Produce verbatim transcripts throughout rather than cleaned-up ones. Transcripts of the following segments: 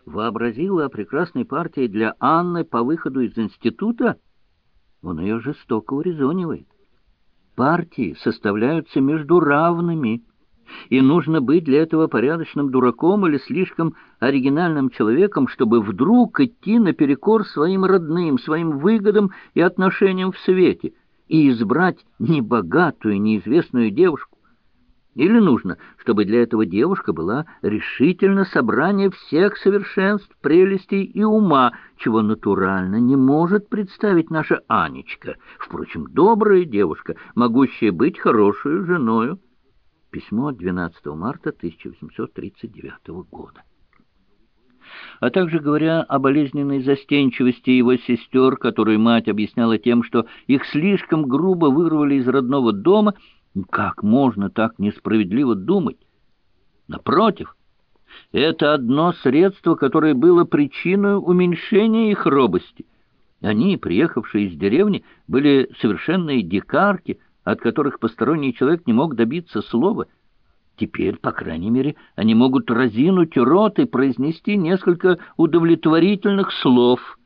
вообразила о прекрасной партии для Анны по выходу из института, он ее жестоко урезонивает. Партии составляются между равными, и нужно быть для этого порядочным дураком или слишком оригинальным человеком, чтобы вдруг идти наперекор своим родным, своим выгодам и отношениям в свете и избрать небогатую, неизвестную девушку. Или нужно, чтобы для этого девушка была решительно собрание всех совершенств, прелестей и ума, чего натурально не может представить наша Анечка, впрочем, добрая девушка, могущая быть хорошей женою. Письмо от двенадцатого марта тысяча восемьсот тридцать девятого года. А также говоря о болезненной застенчивости его сестер, которую мать объясняла тем, что их слишком грубо вырвали из родного дома. Как можно так несправедливо думать? Напротив, это одно средство, которое было причиной уменьшения их робости. Они, приехавшие из деревни, были совершенные дикарки, от которых посторонний человек не мог добиться слова. Теперь, по крайней мере, они могут разинуть рот и произнести несколько удовлетворительных слов.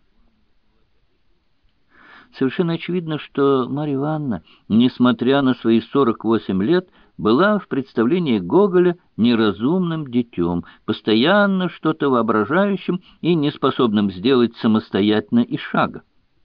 Совершенно очевидно, что Марья Ивановна, несмотря на свои сорок восемь лет, была в представлении Гоголя неразумным детем, постоянно что-то воображающим и неспособным сделать самостоятельно и шага.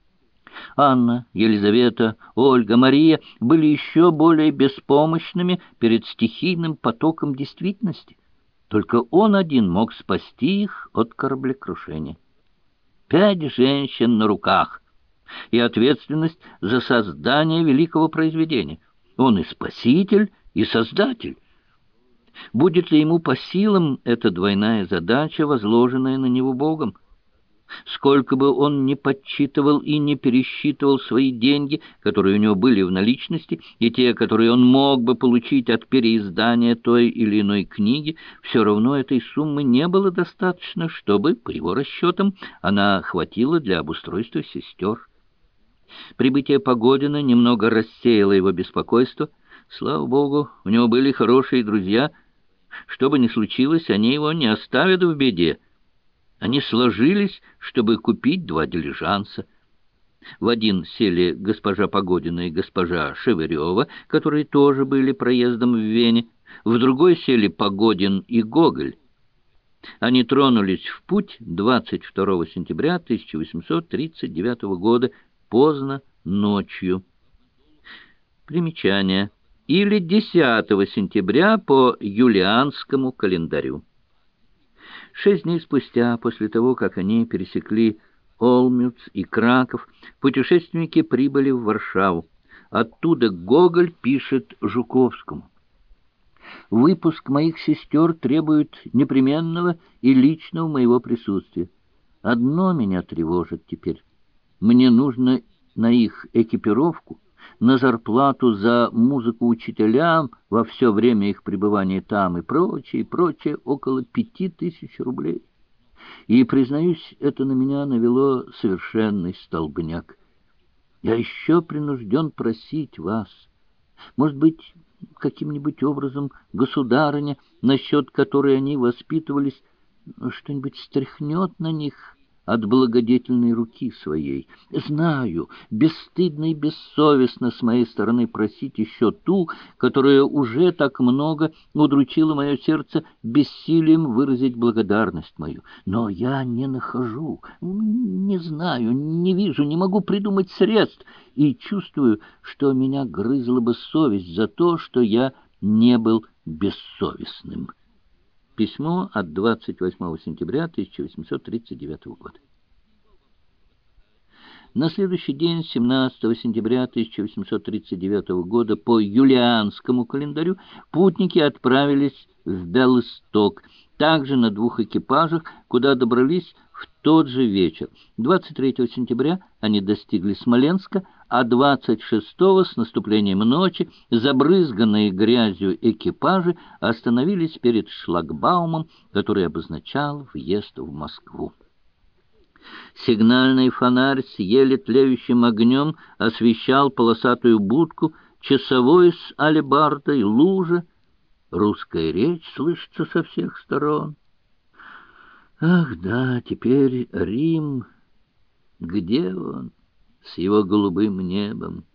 Анна, Елизавета, Ольга, Мария были еще более беспомощными перед стихийным потоком действительности. Только он один мог спасти их от кораблекрушения. Пять женщин на руках и ответственность за создание великого произведения. Он и спаситель, и создатель. Будет ли ему по силам эта двойная задача, возложенная на него Богом? Сколько бы он ни подсчитывал и не пересчитывал свои деньги, которые у него были в наличности, и те, которые он мог бы получить от переиздания той или иной книги, все равно этой суммы не было достаточно, чтобы, по его расчетам, она хватила для обустройства сестер. Прибытие Погодина немного рассеяло его беспокойство. Слава Богу, у него были хорошие друзья. Что бы ни случилось, они его не оставят в беде. Они сложились, чтобы купить два дилижанса. В один сели госпожа Погодина и госпожа Шеверева, которые тоже были проездом в Вене. В другой сели Погодин и Гоголь. Они тронулись в путь двадцать второго сентября тысяча восемьсот тридцать девятого года, поздно ночью. Примечание. Или десятого сентября по юлианскому календарю. Шесть дней спустя, после того, как они пересекли Олмюц и Краков, путешественники прибыли в Варшаву. Оттуда Гоголь пишет Жуковскому: «Выпуск моих сестер требует непременного и личного моего присутствия. Одно меня тревожит теперь. Мне нужно на их экипировку, на зарплату за музыку учителям во все время их пребывания там и прочее, и прочее, около пяти тысяч рублей. И, признаюсь, это на меня навело совершенный столбняк. Я еще принужден просить вас, может быть, каким-нибудь образом государыня, насчет которой они воспитывались, что-нибудь стряхнет на них от благодетельной руки своей. Знаю, бесстыдно и бессовестно с моей стороны просить еще ту, которая уже так много удручила мое сердце бессилием выразить благодарность мою. Но я не нахожу, не знаю, не вижу, не могу придумать средств, и чувствую, что меня грызла бы совесть за то, что я не был бессовестным». Письмо от двадцать восьмого сентября тысяча восемьсот тридцать девятого года. На следующий день, семнадцатого сентября тысяча восемьсот тридцать девятого года, по юлианскому календарю, путники отправились в Белосток, также на двух экипажах, куда добрались в тот же вечер. двадцать третьего сентября они достигли Смоленска, а двадцать шестого с наступлением ночи забрызганные грязью экипажи остановились перед шлагбаумом, который обозначал въезд в Москву. Сигнальный фонарь с еле тлеющим огнем освещал полосатую будку, часовой с алебардой, лужа. Русская речь слышится со всех сторон. Ах, да, теперь Рим, где он с его голубым небом?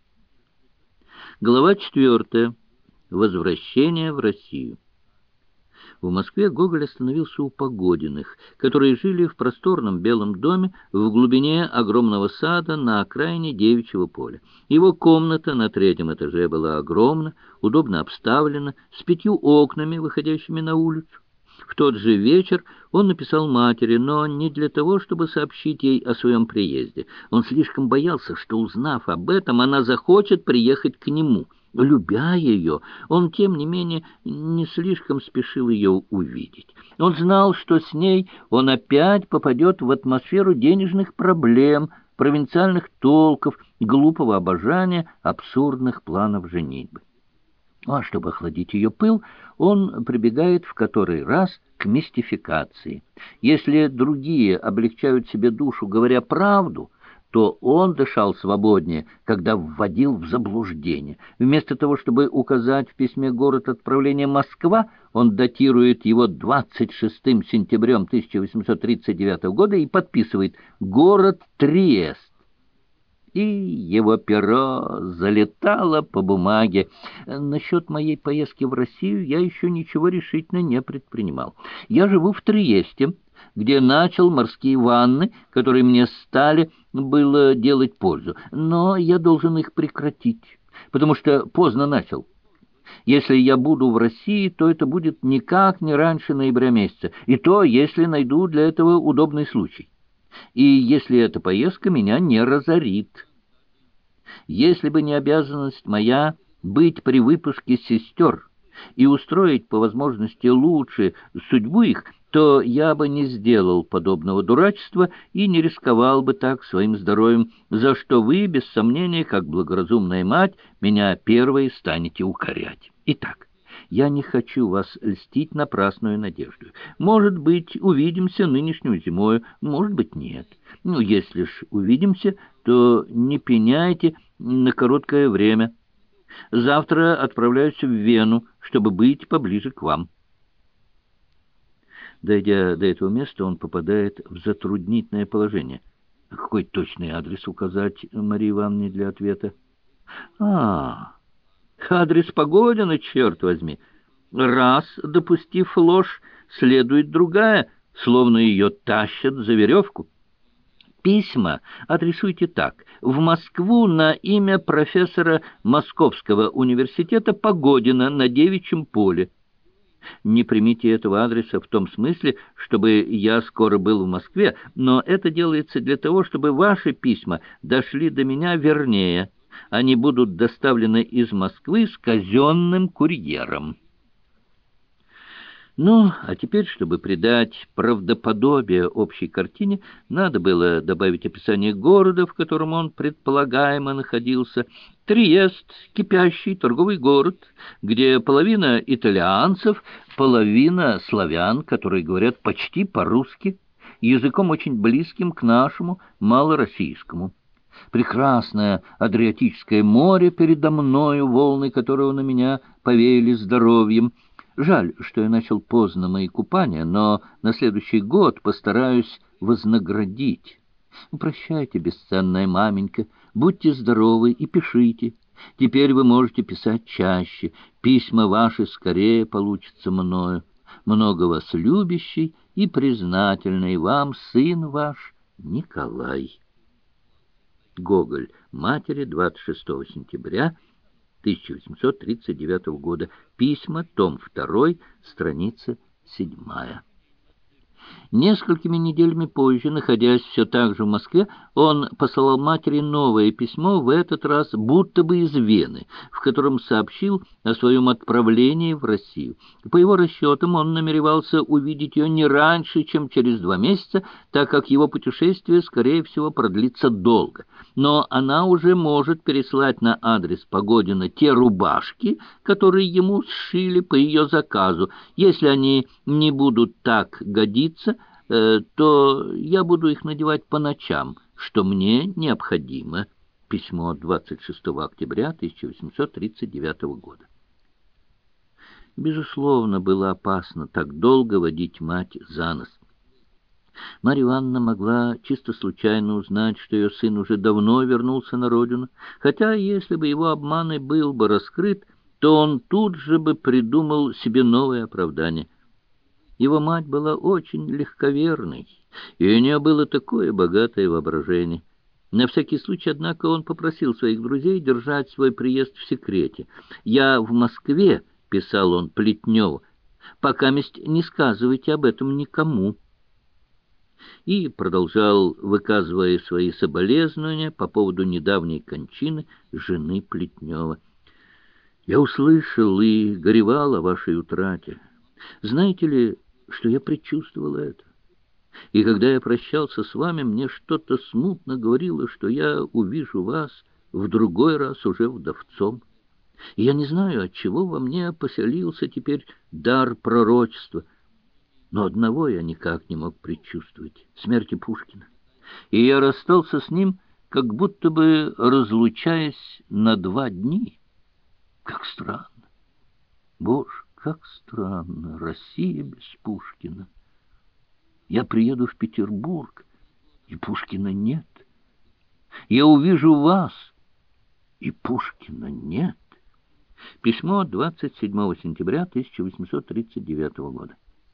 Глава четвертая. Возвращение в Россию. В Москве Гоголь остановился у Погодиных, которые жили в просторном белом доме в глубине огромного сада на окраине Девичьего поля. Его комната на третьем этаже была огромна, удобно обставлена, с пятью окнами, выходящими на улицу. В тот же вечер он написал матери, но не для того, чтобы сообщить ей о своем приезде. Он слишком боялся, что, узнав об этом, она захочет приехать к нему. Любя ее, он, тем не менее, не слишком спешил ее увидеть. Он знал, что с ней он опять попадет в атмосферу денежных проблем, провинциальных толков, глупого обожания, абсурдных планов женитьбы. А чтобы охладить ее пыл, он прибегает в который раз к мистификации. Если другие облегчают себе душу, говоря правду, то он дышал свободнее, когда вводил в заблуждение. Вместо того, чтобы указать в письме город отправления Москва, он датирует его двадцать шестым сентябрем тысяча восемьсот тридцать девятого года и подписывает «Город Триест». И его перо залетало по бумаге. Насчет моей поездки в Россию я еще ничего решительно не предпринимал. Я живу в Триесте, где начал морские ванны, которые мне стали было делать пользу. Но я должен их прекратить, потому что поздно начал. Если я буду в России, то это будет никак не раньше ноября месяца, и то, если найду для этого удобный случай. И если эта поездка меня не разорит. Если бы не обязанность моя быть при выпуске сестер и устроить по возможности лучше судьбу их, то я бы не сделал подобного дурачества и не рисковал бы так своим здоровьем, за что вы, без сомнения, как благоразумная мать, меня первой станете укорять. Итак, я не хочу вас льстить напрасную надежду. Может быть, увидимся нынешнюю зимою, может быть, нет. Ну, если ж увидимся, то не пеняйте на короткое время. Завтра отправляюсь в Вену, чтобы быть поближе к вам. Дойдя до этого места, он попадает в затруднительное положение. Какой точный адрес указать Марии Ивановне для ответа? А, адрес Погодина, черт возьми. Раз, допустив ложь, следует другая, словно ее тащат за веревку. Письма адресуйте так: в Москву на имя профессора Московского университета Погодина на Девичьем поле. Не примите этого адреса в том смысле, чтобы я скоро был в Москве, но это делается для того, чтобы ваши письма дошли до меня вернее. Они будут доставлены из Москвы с казенным курьером. Ну, а теперь, чтобы придать правдоподобие общей картине, надо было добавить описание города, в котором он предполагаемо находился. Триест — кипящий торговый город, где половина итальянцев, половина славян, которые говорят почти по-русски, языком очень близким к нашему, малороссийскому. Прекрасное Адриатическое море передо мною, волны которого на меня повеяли здоровьем. Жаль, что я начал поздно мои купания, но на следующий год постараюсь вознаградить. Прощайте, бесценная маменька, будьте здоровы и пишите. Теперь вы можете писать чаще, письма ваши скорее получатся мною. Много вас любящий и признательный вам сын ваш Николай. Гоголь матери, двадцать шестого сентября тысяча восемьсот тридцать девятого года. Письма, том второй, страница седьмая. Несколькими неделями позже, находясь все так же в Москве, он посылал матери новое письмо, в этот раз будто бы из Вены, в котором сообщил о своем отправлении в Россию. По его расчетам, он намеревался увидеть ее не раньше, чем через два месяца, так как его путешествие, скорее всего, продлится долго. Но она уже может переслать на адрес Погодина те рубашки, которые ему сшили по ее заказу. Если они не будут так годиться, то я буду их надевать по ночам, что мне необходимо. Письмо двадцать шестого октября тысяча восемьсот тридцать девятого года. Безусловно, было опасно так долго водить мать за нос. Марья Ивановна могла чисто случайно узнать, что ее сын уже давно вернулся на родину, хотя если бы его обман и был бы раскрыт, то он тут же бы придумал себе новое оправдание. Его мать была очень легковерной, и у нее было такое богатое воображение. На всякий случай, однако, он попросил своих друзей держать свой приезд в секрете. «Я в Москве», — писал он Плетневу, — «покаместь не сказывайте об этом никому». И продолжал, выказывая свои соболезнования по поводу недавней кончины жены Плетнева. «Я услышал и горевал о вашей утрате. Знаете ли, что я предчувствовал это? И когда я прощался с вами, мне что-то смутно говорило, что я увижу вас в другой раз уже вдовцом. И я не знаю, отчего во мне поселился теперь дар пророчества. Но одного я никак не мог предчувствовать — смерти Пушкина. И я расстался с ним, как будто бы разлучаясь на два дни. Как странно! Боже, как странно! Россия без Пушкина. Я приеду в Петербург, и Пушкина нет. Я увижу вас, и Пушкина нет. Письмо двадцать седьмого сентября тысяча восемьсот тридцать девятого года.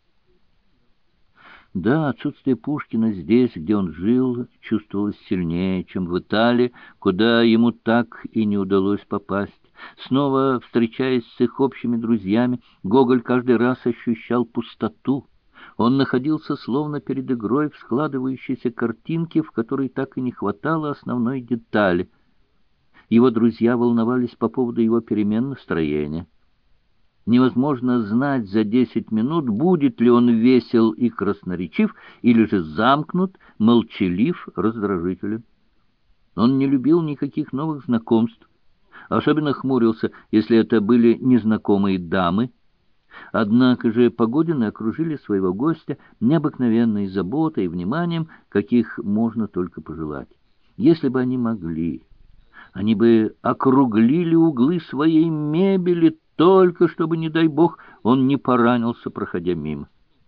Да, отсутствие Пушкина здесь, где он жил, чувствовалось сильнее, чем в Италии, куда ему так и не удалось попасть. Снова встречаясь с их общими друзьями, Гоголь каждый раз ощущал пустоту. Он находился словно перед игрой в складывающейся картинке, в которой так и не хватало основной детали. Его друзья волновались по поводу его перемен настроения. Невозможно знать за десять минут, будет ли он весел и красноречив, или же замкнут, молчалив, раздражителен. Он не любил никаких новых знакомств, особенно хмурился, если это были незнакомые дамы. Однако же Погодины окружили своего гостя необыкновенной заботой и вниманием, каких можно только пожелать. Если бы они могли, они бы округлили углы своей мебели, только чтобы, не дай бог, он не поранился, проходя мимо.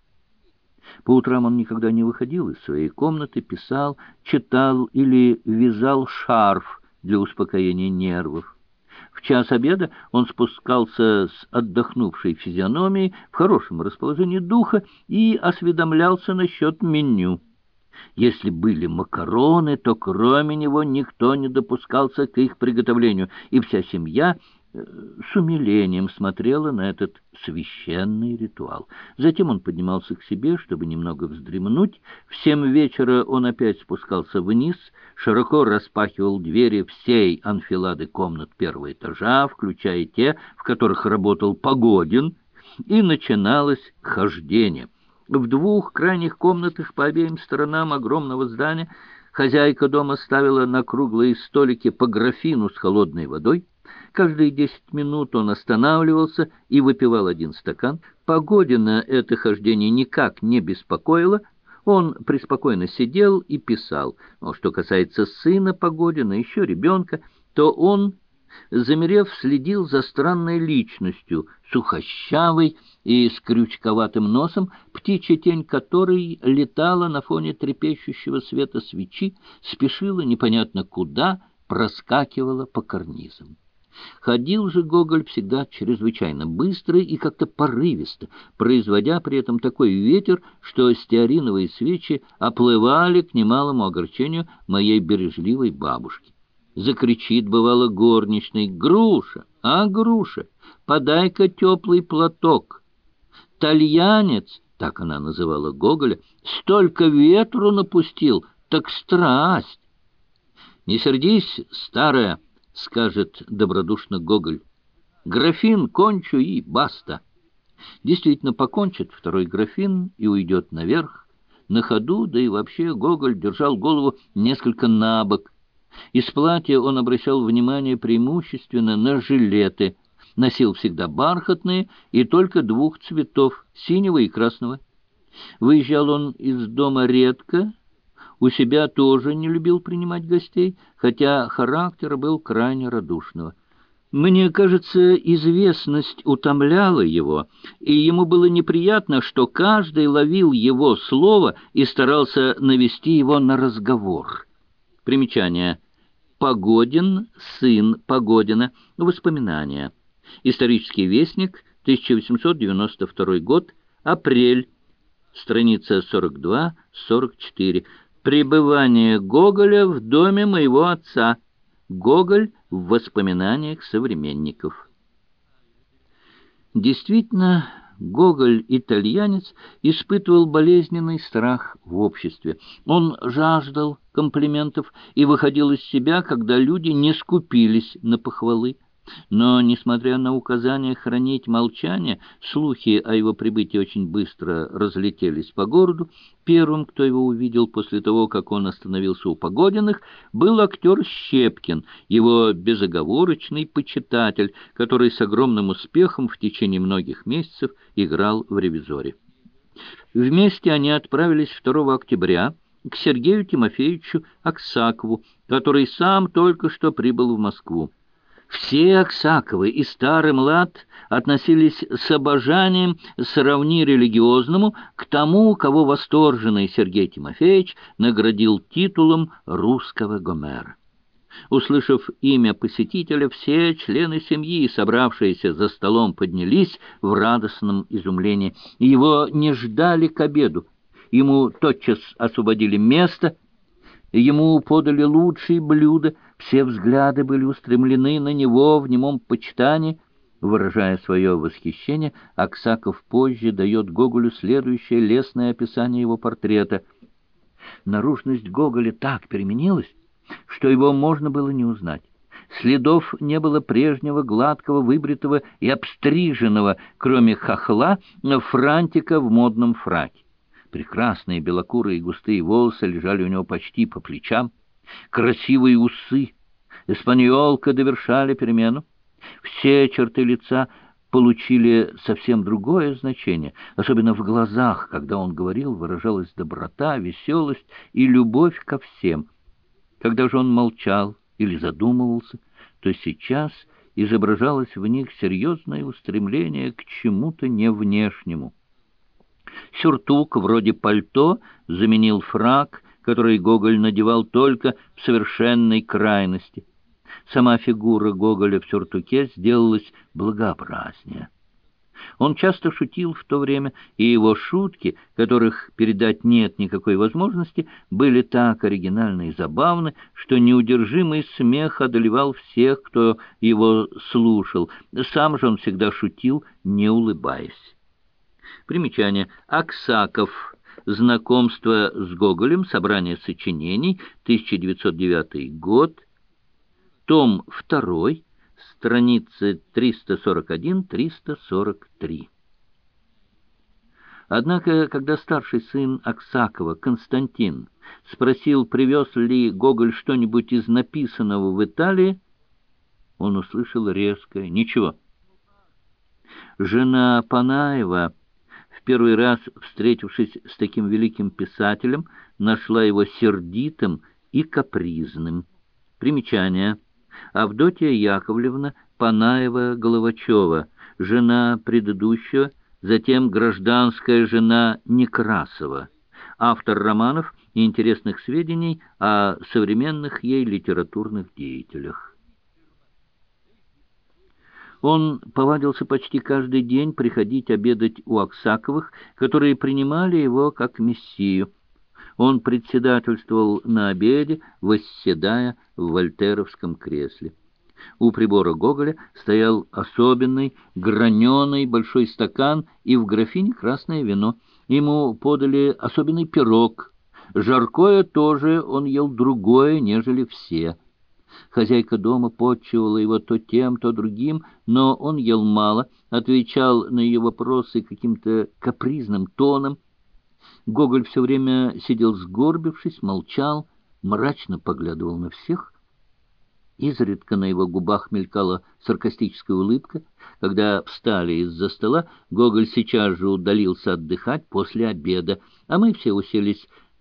По утрам он никогда не выходил из своей комнаты, писал, читал или вязал шарф для успокоения нервов. В час обеда он спускался с отдохнувшей физиономией, в хорошем расположении духа, и осведомлялся насчет меню. Если были макароны, то кроме него никто не допускался к их приготовлению, и вся семья с умилением смотрела на этот священный ритуал. Затем он поднимался к себе, чтобы немного вздремнуть. В семь вечера он опять спускался вниз, широко распахивал двери всей анфилады комнат первого этажа, включая те, в которых работал Погодин, и начиналось хождение. В двух крайних комнатах по обеим сторонам огромного здания хозяйка дома ставила на круглые столики по графину с холодной водой. Каждые десять минут он останавливался и выпивал один стакан. Погодина это хождение никак не беспокоило. Он преспокойно сидел и писал. Но что касается сына Погодина, еще ребенка, то он, замерев, следил за странной личностью, сухощавой и с крючковатым носом, птичья тень которой летала на фоне трепещущего света свечи, спешила непонятно куда, проскакивала по карнизам. Ходил же Гоголь всегда чрезвычайно быстро и как-то порывисто, производя при этом такой ветер, что стеариновые свечи оплывали к немалому огорчению моей бережливой бабушки. Закричит, бывало, горничной: «Груша, а, Груша, подай-ка теплый платок!» Тальянец, так она называла Гоголя, столько ветру напустил, так страсть. «Не сердись, старая», — скажет добродушно Гоголь, — «графин кончу и баста». Действительно, покончит второй графин и уйдет наверх. На ходу, да и вообще, Гоголь держал голову несколько набок. Из платья он обращал внимание преимущественно на жилеты, носил всегда бархатные и только двух цветов — синего и красного. Выезжал он из дома редко, у себя тоже не любил принимать гостей, хотя характер был крайне радушного. Мне кажется, известность утомляла его, и ему было неприятно, что каждый ловил его слово и старался навести его на разговор. Примечание. Погодин, сын Погодина. Воспоминания. Исторический вестник, тысяча восемьсот девяносто второй год, апрель, страница сорок два сорок четыре. Пребывание Гоголя в доме моего отца. Гоголь в воспоминаниях современников. Действительно, Гоголь-итальянец испытывал болезненный страх в обществе. Он жаждал комплиментов и выходил из себя, когда люди не скупились на похвалы. Но, несмотря на указания хранить молчание, слухи о его прибытии очень быстро разлетелись по городу. Первым, кто его увидел после того, как он остановился у Погодиных, был актер Щепкин, его безоговорочный почитатель, который с огромным успехом в течение многих месяцев играл в «Ревизоре». Вместе они отправились второго октября к Сергею Тимофеевичу Аксакову, который сам только что прибыл в Москву. Все Аксаковы, и старый, млад, относились с обожанием, сравни религиозному, к тому, кого восторженный Сергей Тимофеевич наградил титулом русского Гомера. Услышав имя посетителя, все члены семьи, собравшиеся за столом, поднялись в радостном изумлении. Его не ждали к обеду. Ему тотчас освободили место, ему подали лучшие блюда, все взгляды были устремлены на него в немом почитании. Выражая свое восхищение, Аксаков позже дает Гоголю следующее лестное описание его портрета. Наружность Гоголя так переменилась, что его можно было не узнать. Следов не было прежнего гладкого, выбритого и обстриженного, кроме хохла, франтика в модном фраке. Прекрасные белокурые густые волосы лежали у него почти по плечам. Красивые усы, эспаньолка довершали перемену. Все черты лица получили совсем другое значение. Особенно в глазах, когда он говорил, выражалась доброта, веселость и любовь ко всем. Когда же он молчал или задумывался, то сейчас изображалось в них серьезное устремление к чему-то невнешнему. Сюртук, вроде пальто, заменил фрак, который Гоголь надевал только в совершенной крайности. Сама фигура Гоголя в сюртуке сделалась благообразнее. Он часто шутил в то время, и его шутки, которых передать нет никакой возможности, были так оригинальны и забавны, что неудержимый смех одолевал всех, кто его слушал. Сам же он всегда шутил, не улыбаясь. Примечание. Аксаков. Знакомство с Гоголем. Собрание сочинений. тысяча девятьсот девятый год. Том второй. Страницы триста сорок один — триста сорок три. Однако, когда старший сын Аксакова, Константин, спросил, привез ли Гоголь что-нибудь из написанного в Италии, он услышал резкое «ничего». Жена Панаева, в первый раз встретившись с таким великим писателем, нашла его сердитым и капризным. Примечание. Авдотья Яковлевна Панаева-Головачева, жена предыдущего, затем гражданская жена Некрасова, автор романов и интересных сведений о современных ей литературных деятелях. Он повадился почти каждый день приходить обедать у Аксаковых, которые принимали его как мессию. Он председательствовал на обеде, восседая в вольтеровском кресле. У прибора Гоголя стоял особенный граненый большой стакан и в графине красное вино. Ему подали особенный пирог. Жаркое тоже он ел другое, нежели все. Хозяйка дома подчивала его то тем, то другим, но он ел мало, отвечал на ее вопросы каким-то капризным тоном. Гоголь все время сидел сгорбившись, молчал, мрачно поглядывал на всех. Изредка на его губах мелькала саркастическая улыбка. Когда встали из-за стола, Гоголь сейчас же удалился отдыхать после обеда, а мы все уселись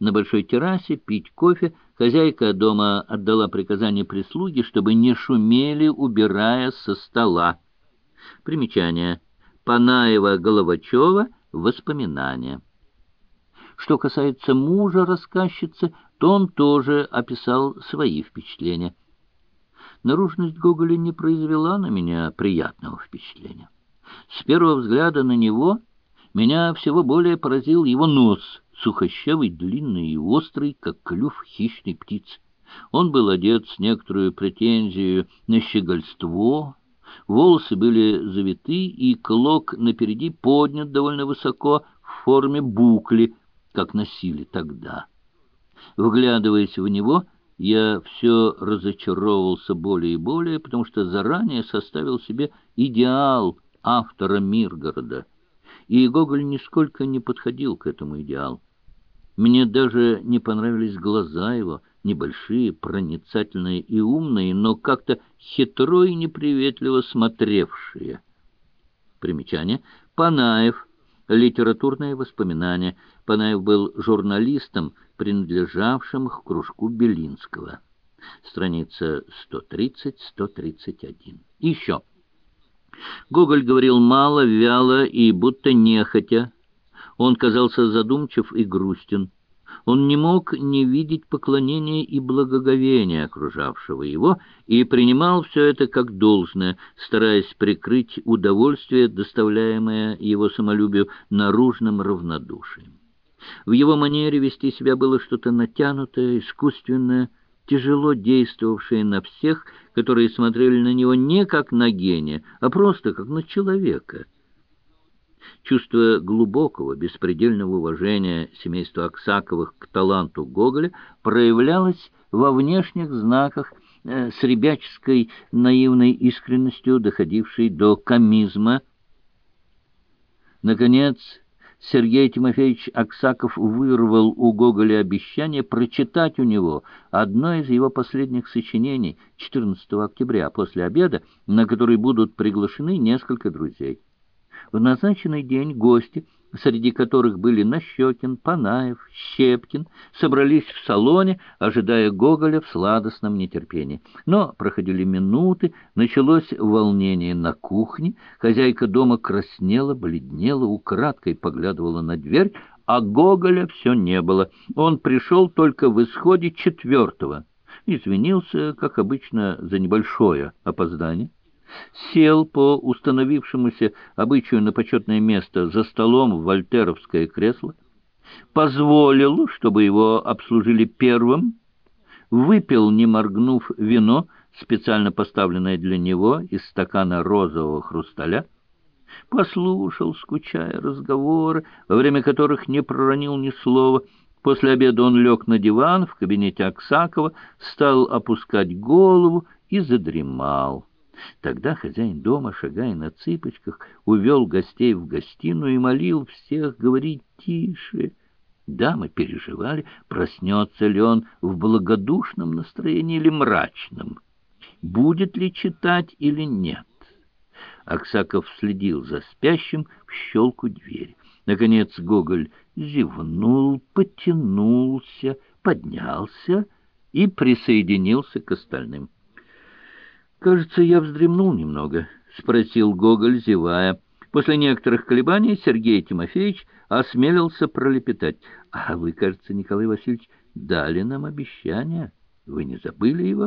на большой террасе пить кофе. Хозяйка дома отдала приказание прислуге, чтобы не шумели, убирая со стола. Примечание. Панаева-Головачева. Воспоминания. Что касается мужа рассказчицы, то он тоже описал свои впечатления. Наружность Гоголя не произвела на меня приятного впечатления. С первого взгляда на него меня всего более поразил его нос, сухощавый, длинный и острый, как клюв хищной птицы. Он был одет с некоторой претензией на щегольство, волосы были завиты, и клок напереди поднят довольно высоко в форме букли, как носили тогда. Вглядываясь в него, я все разочаровывался более и более, потому что заранее составил себе идеал автора Миргорода, и Гоголь нисколько не подходил к этому идеалу. Мне даже не понравились глаза его, небольшие, проницательные и умные, но как-то хитро и неприветливо смотревшие. Примечание. Панаев. Литературные воспоминания. Панаев был журналистом, принадлежавшим к кружку Белинского. Страница сто тридцать — сто тридцать один. Еще. Гоголь говорил мало, вяло и будто нехотя. Он казался задумчив и грустен. Он не мог не видеть поклонения и благоговения окружавшего его и принимал все это как должное, стараясь прикрыть удовольствие, доставляемое его самолюбию, наружным равнодушием. В его манере вести себя было что-то натянутое, искусственное, тяжело действовавшее на всех, которые смотрели на него не как на гения, а просто как на человека. Чувство глубокого, беспредельного уважения семейства Аксаковых к таланту Гоголя проявлялось во внешних знаках, э, с ребяческой наивной искренностью, доходившей до комизма. Наконец, Сергей Тимофеевич Аксаков вырвал у Гоголя обещание прочитать у него одно из его последних сочинений четырнадцатого октября после обеда, на который будут приглашены несколько друзей. В назначенный день гости, среди которых были Нащекин, Панаев, Щепкин, собрались в салоне, ожидая Гоголя в сладостном нетерпении. Но проходили минуты, началось волнение на кухне, хозяйка дома краснела, бледнела, украдкой поглядывала на дверь, а Гоголя все не было. Он пришел только в исходе четвертого, извинился, как обычно, за небольшое опоздание. Сел по установившемуся обычаю на почетное место за столом в вольтеровское кресло, позволил, чтобы его обслужили первым, выпил, не моргнув, вино, специально поставленное для него из стакана розового хрусталя, послушал, скучая, разговоры, во время которых не проронил ни слова. После обеда он лег на диван в кабинете Аксакова, стал опускать голову и задремал. Тогда хозяин дома, шагая на цыпочках, увел гостей в гостиную и молил всех говорить тише. Дамы переживали, проснется ли он в благодушном настроении или мрачном, будет ли читать или нет. Аксаков следил за спящим в щелку двери. Наконец Гоголь зевнул, потянулся, поднялся и присоединился к остальным. «Кажется, я вздремнул немного», — спросил Гоголь, зевая. После некоторых колебаний Сергей Тимофеевич осмелился пролепетать. «А вы, кажется, Николай Васильевич, дали нам обещание. Вы не забыли его?»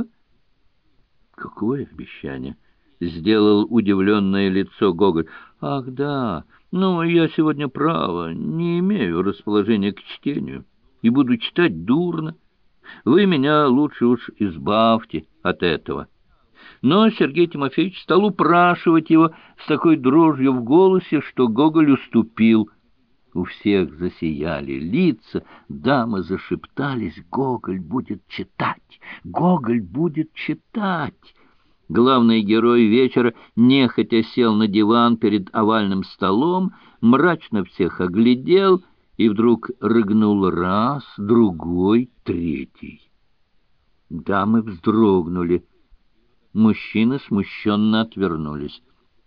«Какое обещание?» — сделал удивленное лицо Гоголь. «Ах, да, ну, я сегодня, право, не имею расположения к чтению и буду читать дурно. Вы меня лучше уж избавьте от этого». Но Сергей Тимофеевич стал упрашивать его с такой дрожью в голосе, что Гоголь уступил. У всех засияли лица, дамы зашептались: «Гоголь будет читать! Гоголь будет читать!» Главный герой вечера нехотя сел на диван перед овальным столом, мрачно всех оглядел и вдруг рыгнул раз, другой, третий. Дамы вздрогнули. Мужчины смущенно отвернулись.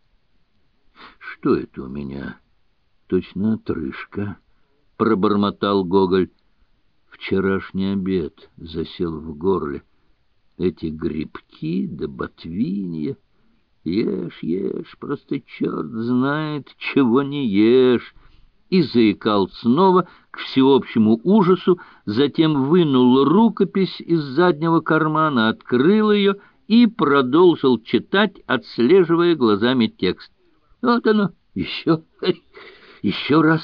«Что это у меня? Точно отрыжка», — пробормотал Гоголь. «В Вчерашний обед засел в горле. Эти грибки да ботвинья. Ешь, ешь, просто черт знает, чего не ешь. И заикал снова к всеобщему ужасу, затем вынул рукопись из заднего кармана, открыл ее и продолжил читать, отслеживая глазами текст. Вот оно, еще, еще раз.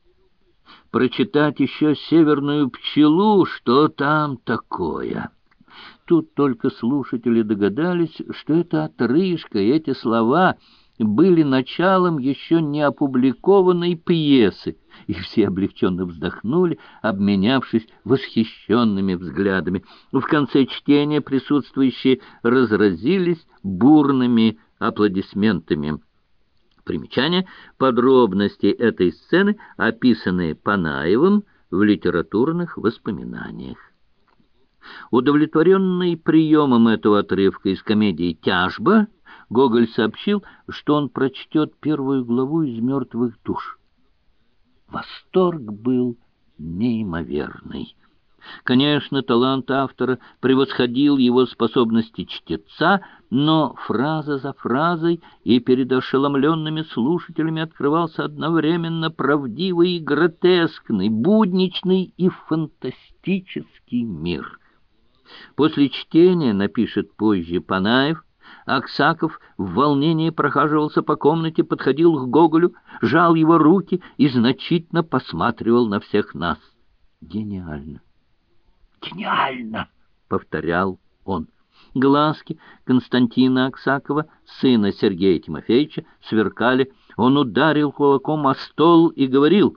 Прочитать еще «Северную пчелу», что там такое? Тут только слушатели догадались, что это отрыжка, и эти слова были началом еще не опубликованной пьесы, и все облегченно вздохнули, обменявшись восхищенными взглядами. В конце чтения присутствующие разразились бурными аплодисментами. Примечание: подробности этой сцены описаны Панаевым в литературных воспоминаниях. Удовлетворенный приемом этого отрывка из комедии «Тяжба», Гоголь сообщил, что он прочтет первую главу из «Мертвых душ». Восторг был неимоверный. Конечно, талант автора превосходил его способности чтеца, но фраза за фразой и перед ошеломленными слушателями открывался одновременно правдивый и гротескный, будничный и фантастический мир. После чтения, напишет позже Панаев, Аксаков в волнении прохаживался по комнате, подходил к Гоголю, жал его руки и значительно посматривал на всех нас. «Гениально! Гениально!» — повторял он. Глазки Константина Аксакова, сына Сергея Тимофеевича, сверкали. Он ударил кулаком о стол и говорил: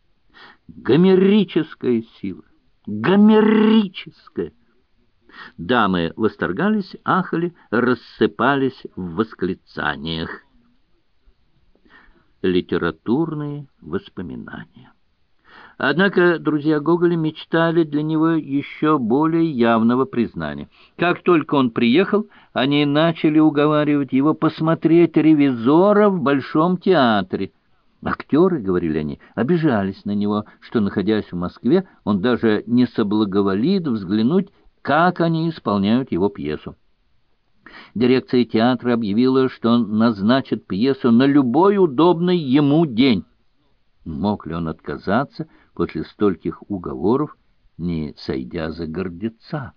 «Гомерическая сила! Гомерическая!» Дамы восторгались, ахали, рассыпались в восклицаниях. Литературные воспоминания. Однако друзья Гоголя мечтали для него еще более явного признания. Как только он приехал, они начали уговаривать его посмотреть «Ревизора» в Большом театре. Актеры, говорили они, обижались на него, что, находясь в Москве, он даже не соблаговолит взглянуть, как они исполняют его пьесу. Дирекция театра объявила, что он назначит пьесу на любой удобный ему день. Мог ли он отказаться после стольких уговоров, не сойдя за гордеца?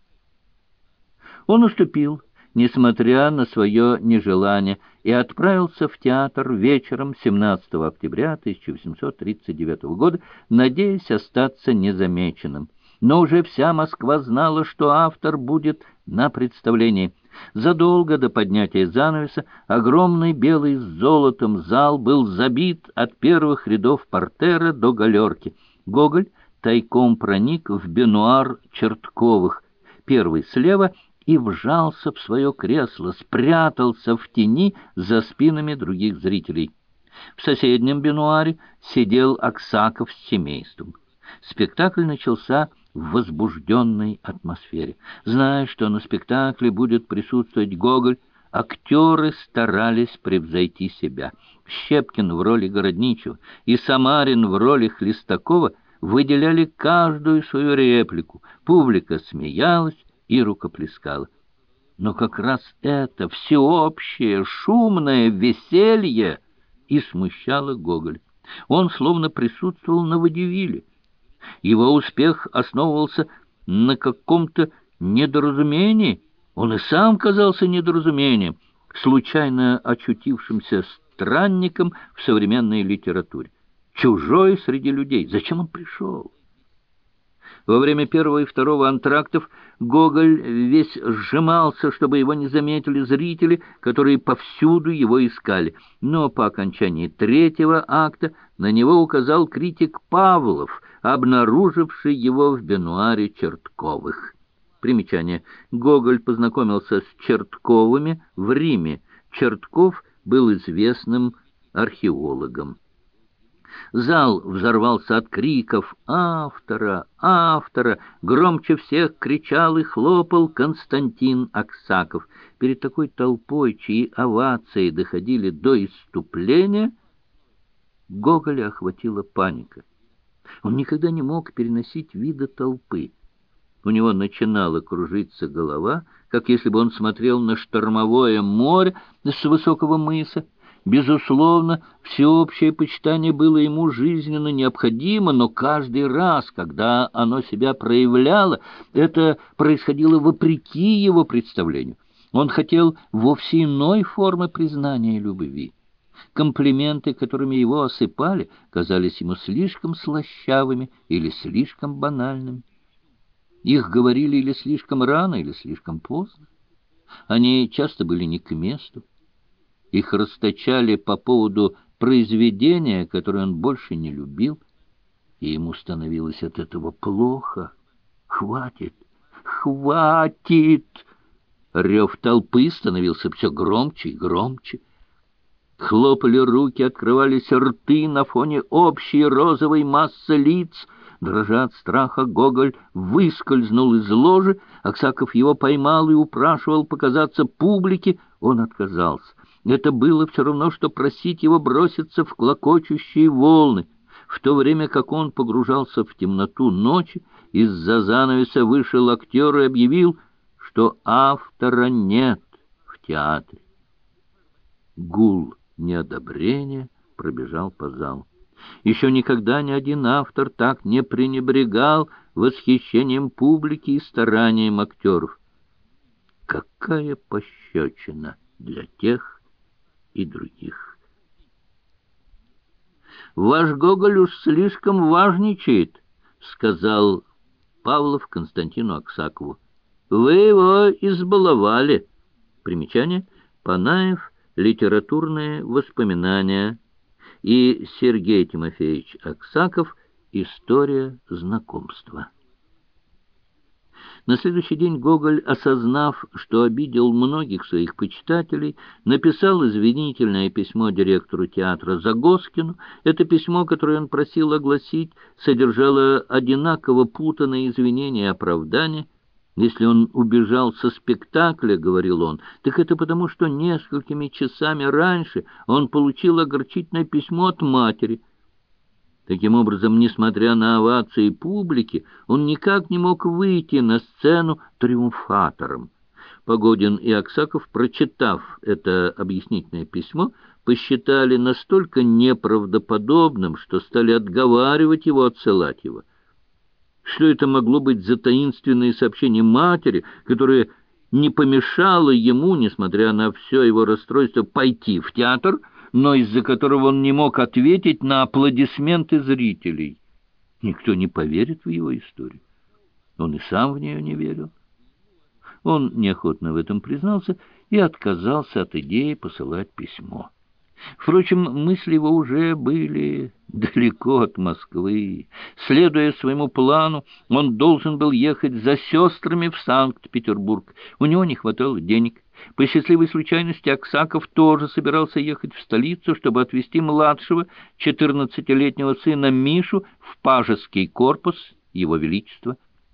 Он уступил, несмотря на свое нежелание, и отправился в театр вечером семнадцатого октября тысяча восемьсот тридцать девятого года, надеясь остаться незамеченным. Но уже вся Москва знала, что автор будет на представлении. Задолго до поднятия занавеса огромный белый с золотом зал был забит от первых рядов портера до галерки. Гоголь тайком проник в бенуар Чертковых, первый слева, и вжался в свое кресло, спрятался в тени за спинами других зрителей. В соседнем бенуаре сидел Аксаков с семейством. Спектакль начался в возбужденной атмосфере. Зная, что на спектакле будет присутствовать Гоголь, актеры старались превзойти себя. Щепкин в роли Городничего и Самарин в роли Хлестакова выделяли каждую свою реплику. Публика смеялась и рукоплескала. Но как раз это всеобщее шумное веселье и смущало Гоголя. Он словно присутствовал на водевиле. Его успех основывался на каком-то недоразумении. Он и сам казался недоразумением, случайно очутившимся странником в современной литературе. Чужой среди людей. Зачем он пришел? Во время первого и второго антрактов Гоголь весь сжимался, чтобы его не заметили зрители, которые повсюду его искали. Но по окончании третьего акта на него указал критик Павлов, обнаруживший его в бенуаре Чертковых. Примечание. Гоголь познакомился с Чертковыми в Риме. Чертков был известным археологом. Зал взорвался от криков «Автора! Автора!». Громче всех кричал и хлопал Константин Аксаков. Перед такой толпой, чьи овации доходили до исступления, Гоголя охватила паника. Он никогда не мог переносить вида толпы. У него начинала кружиться голова, как если бы он смотрел на штормовое море с высокого мыса. Безусловно, всеобщее почитание было ему жизненно необходимо, но каждый раз, когда оно себя проявляло, это происходило вопреки его представлению. Он хотел вовсе иной формы признания любви. Комплименты, которыми его осыпали, казались ему слишком слащавыми или слишком банальными. Их говорили или слишком рано, или слишком поздно. Они часто были не к месту. Их расточали по поводу произведения, которое он больше не любил, и ему становилось от этого плохо. «Хватит! Хватит!» Рев толпы становился все громче и громче. Хлопали руки, открывались рты на фоне общей розовой массы лиц. Дрожа от страха, Гоголь выскользнул из ложи. Аксаков его поймал и упрашивал показаться публике. Он отказался. Это было все равно, что просить его броситься в клокочущие волны. В то время как он погружался в темноту ночи, из-за занавеса вышел актер и объявил, что автора нет в театре. Гул неодобрения пробежал по залу. Еще никогда ни один автор так не пренебрегал восхищением публики и старанием актеров. Какая пощечина для тех и других! «Ваш Гоголь уж слишком важничает», — сказал Павлов Константину Аксакову. «Вы его избаловали». Примечание: Панаев «Литературные воспоминания» и Сергей Тимофеевич Аксаков «История знакомства». На следующий день Гоголь, осознав, что обидел многих своих почитателей, написал извинительное письмо директору театра Загоскину. Это письмо, которое он просил огласить, содержало одинаково путанные извинения и оправдания. «Если он убежал со спектакля, — говорил он, — так это потому, что несколькими часами раньше он получил огорчительное письмо от матери». Таким образом, несмотря на овации публики, он никак не мог выйти на сцену триумфатором. Погодин и Аксаков, прочитав это объяснительное письмо, посчитали настолько неправдоподобным, что стали отговаривать его отсылать его. Что это могло быть за таинственное сообщение матери, которое не помешало ему, несмотря на все его расстройство, пойти в театр, но из-за которого он не мог ответить на аплодисменты зрителей? Никто не поверит в его историю. Он и сам в нее не верил. Он неохотно в этом признался и отказался от идеи посылать письмо. Впрочем, мысли его уже были далеко от Москвы. Следуя своему плану, он должен был ехать за сестрами в Санкт-Петербург. У него не хватало денег. По счастливой случайности Аксаков тоже собирался ехать в столицу, чтобы отвезти младшего, четырнадцатилетнего сына Мишу в пажеский корпус Его Величества.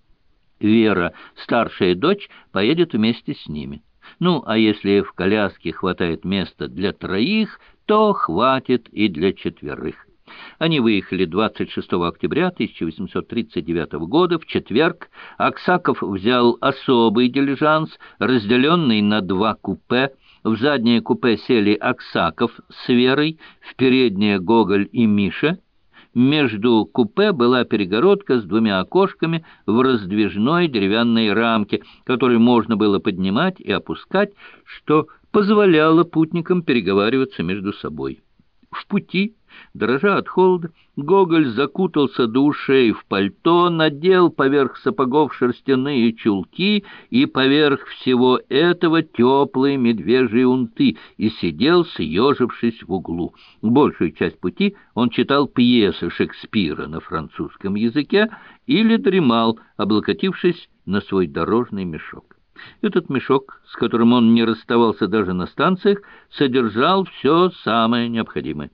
Вера, старшая дочь, поедет вместе с ними. Ну, а если в коляске хватает места для троих, то хватит и для четверых. Они выехали двадцать шестого октября тысяча восемьсот тридцать девятого года, в четверг. Аксаков взял особый дилижанс, разделенный на два купе. В заднее купе сели Аксаков с Верой, в переднее Гоголь и Миша. Между купе была перегородка с двумя окошками в раздвижной деревянной рамке, которую можно было поднимать и опускать, что позволяло путникам переговариваться между собой. В пути, дрожа от холода, Гоголь закутался до ушей в пальто, надел поверх сапогов шерстяные чулки и поверх всего этого теплые медвежьи унты и сидел, съежившись в углу. Большую часть пути он читал пьесы Шекспира на французском языке или дремал, облокотившись на свой дорожный мешок. Этот мешок, с которым он не расставался даже на станциях, содержал все самое необходимое.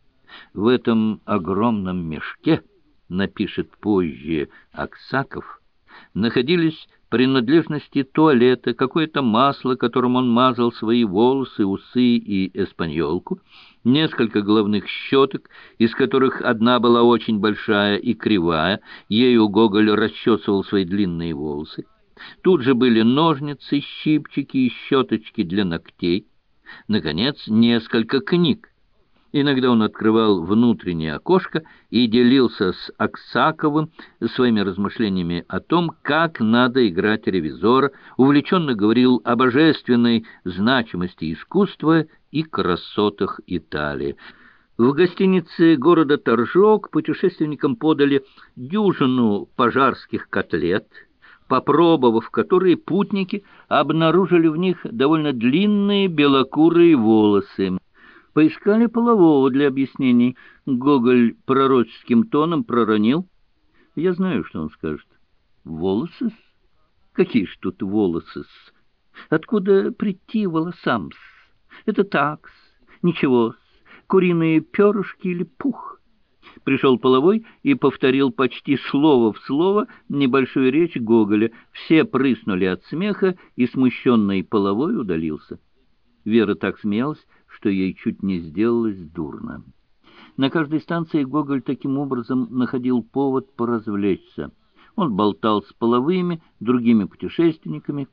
В этом огромном мешке, напишет позже Аксаков, находились принадлежности туалета, какое-то масло, которым он мазал свои волосы, усы и эспаньолку, несколько головных щеток, из которых одна была очень большая и кривая, ею Гоголь расчесывал свои длинные волосы. Тут же были ножницы, щипчики и щеточки для ногтей. Наконец, несколько книг. Иногда он открывал внутреннее окошко и делился с Аксаковым своими размышлениями о том, как надо играть ревизора, увлеченно говорил о божественной значимости искусства и красотах Италии. В гостинице города Торжок путешественникам подали дюжину пожарских котлет, попробовав которые, путники обнаружили в них довольно длинные белокурые волосы. Поискали полового для объяснений. Гоголь пророческим тоном проронил. Я знаю, что он скажет. Волосы-с? Какие ж тут волосы-с? Откуда прийти волосам-с? Это так-с, ничего-с, куриные перышки или пух. Пришел половой и повторил почти слово в слово небольшую речь Гоголя. Все прыснули от смеха, и смущенный половой удалился. Вера так смеялась, что ей чуть не сделалось дурно. На каждой станции Гоголь таким образом находил повод поразвлечься. Он болтал с половыми, другими путешественниками,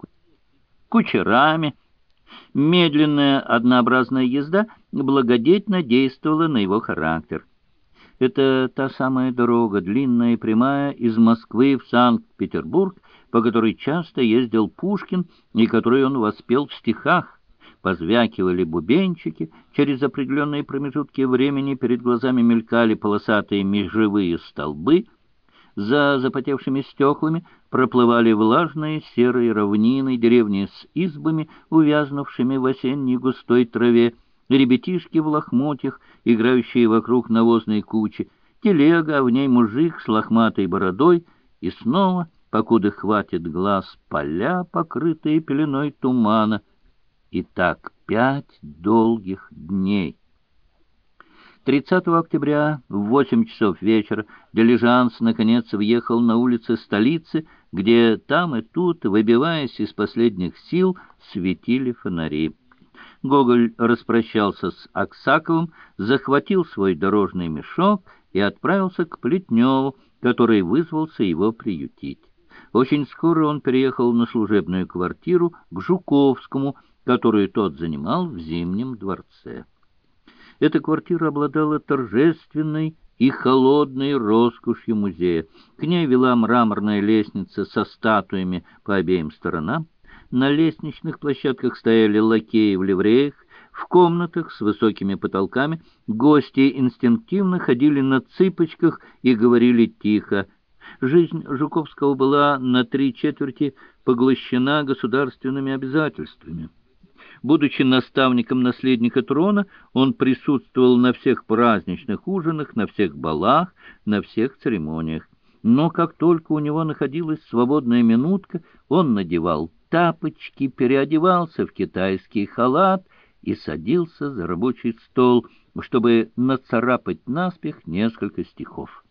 кучерами. Медленная, однообразная езда благодетельно действовала на его характер. Это та самая дорога, длинная и прямая, из Москвы в Санкт-Петербург, по которой часто ездил Пушкин и которую он воспел в стихах. Позвякивали бубенчики, через определенные промежутки времени перед глазами мелькали полосатые межевые столбы, за запотевшими стеклами проплывали влажные серые равнины, деревни с избами, увязнувшими в осенней густой траве, ребятишки в лохмотьях, играющие вокруг навозной кучи, телега, а в ней мужик с лохматой бородой, и снова, покуда хватит глаз, поля, покрытые пеленой тумана. И так пять долгих дней. тридцатого октября в восемь часов вечера дилижанс наконец въехал на улицы столицы, где там и тут, выбиваясь из последних сил, светили фонари. Гоголь распрощался с Аксаковым, захватил свой дорожный мешок и отправился к Плетневу, который вызвался его приютить. Очень скоро он переехал на служебную квартиру к Жуковскому, которую тот занимал в Зимнем дворце. Эта квартира обладала торжественной и холодной роскошью музея. К ней вела мраморная лестница со статуями по обеим сторонам. На лестничных площадках стояли лакеи в ливреях. В комнатах с высокими потолками гости инстинктивно ходили на цыпочках и говорили тихо. Жизнь Жуковского была на три четверти поглощена государственными обязательствами. Будучи наставником наследника трона, он присутствовал на всех праздничных ужинах, на всех балах, на всех церемониях. Но как только у него находилась свободная минутка, он надевал тапочки, переодевался в китайский халат и садился за рабочий стол, чтобы нацарапать наспех несколько стихов.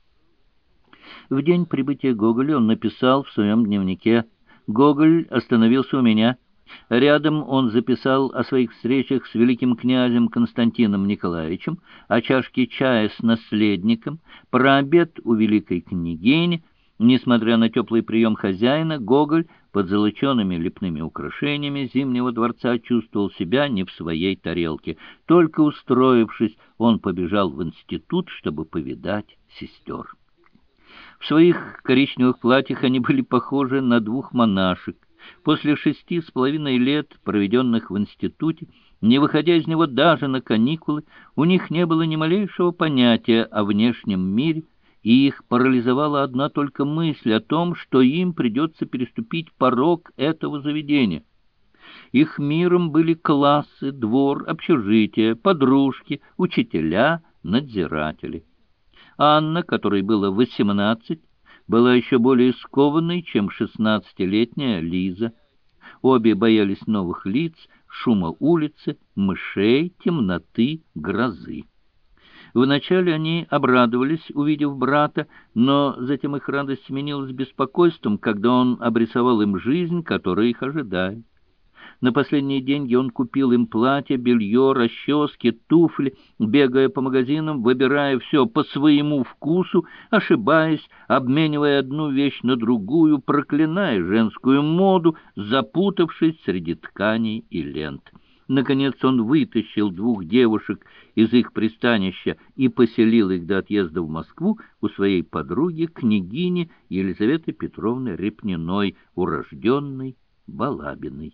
В день прибытия Гоголя он написал в своем дневнике: «Гоголь остановился у меня». Рядом он записал о своих встречах с великим князем Константином Николаевичем, о чашке чая с наследником, про обед у великой княгини. Несмотря на теплый прием хозяина, Гоголь под золочеными лепными украшениями Зимнего дворца чувствовал себя не в своей тарелке. Только устроившись, он побежал в институт, чтобы повидать сестер. В своих коричневых платьях они были похожи на двух монашек. После шести с половиной лет, проведенных в институте, не выходя из него даже на каникулы, у них не было ни малейшего понятия о внешнем мире, и их парализовала одна только мысль о том, что им придется переступить порог этого заведения. Их миром были классы, двор, общежитие, подружки, учителя, надзиратели. Анна, которой было восемнадцать, была еще более скованной, чем шестнадцатилетняя Лиза. Обе боялись новых лиц, шума улицы, мышей, темноты, грозы. Вначале они обрадовались, увидев брата, но затем их радость сменилась беспокойством, когда он обрисовал им жизнь, которая их ожидает. На последние деньги он купил им платье, белье, расчески, туфли, бегая по магазинам, выбирая все по своему вкусу, ошибаясь, обменивая одну вещь на другую, проклиная женскую моду, запутавшись среди тканей и лент. Наконец он вытащил двух девушек из их пристанища и поселил их до отъезда в Москву у своей подруги, княгини Елизаветы Петровны Репниной, урожденной Балабиной.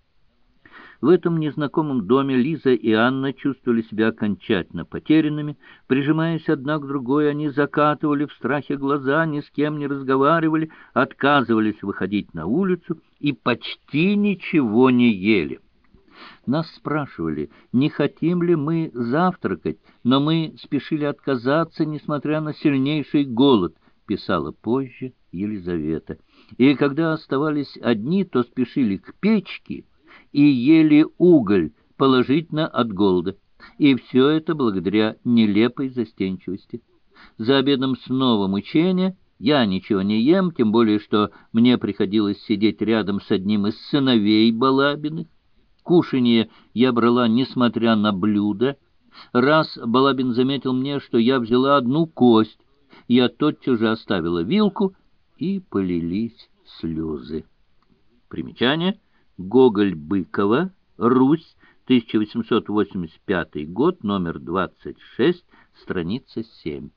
В этом незнакомом доме Лиза и Анна чувствовали себя окончательно потерянными. Прижимаясь одна к другой, они закатывали в страхе глаза, ни с кем не разговаривали, отказывались выходить на улицу и почти ничего не ели. Нас спрашивали, не хотим ли мы завтракать, но мы спешили отказаться, несмотря на сильнейший голод, писала позже Елизавета. И когда оставались одни, то спешили к печке и ели уголь, положительно от голода. И все это благодаря нелепой застенчивости. За обедом снова мучение. Я ничего не ем, тем более, что мне приходилось сидеть рядом с одним из сыновей Балабиных. Кушанье я брала, несмотря на блюдо. Раз Балабин заметил мне, что я взяла одну кость. Я тотчас же оставила вилку, и полились слезы. Примечание. Гоголь-Быкова, Русь, тысяча восемьсот восемьдесят пятый год, номер двадцать шесть, страница семь.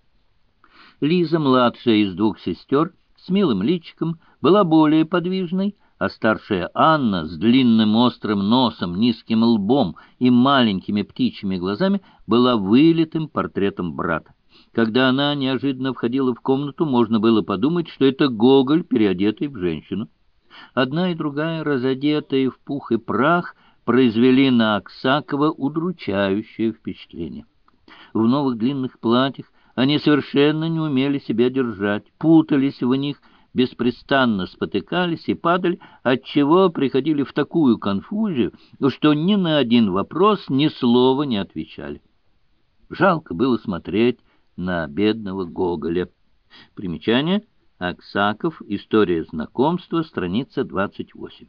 Лиза, младшая из двух сестер, с милым личиком, была более подвижной, а старшая Анна с длинным острым носом, низким лбом и маленькими птичьими глазами была вылитым портретом брата. Когда она неожиданно входила в комнату, можно было подумать, что это Гоголь, переодетый в женщину. Одна и другая, разодетые в пух и прах, произвели на Аксакова удручающее впечатление. В новых длинных платьях они совершенно не умели себя держать, путались в них, беспрестанно спотыкались и падали, отчего приходили в такую конфузию, что ни на один вопрос ни слова не отвечали. Жалко было смотреть на бедного Гоголя. Примечание. Аксаков. История знакомства. Страница двадцать восемь.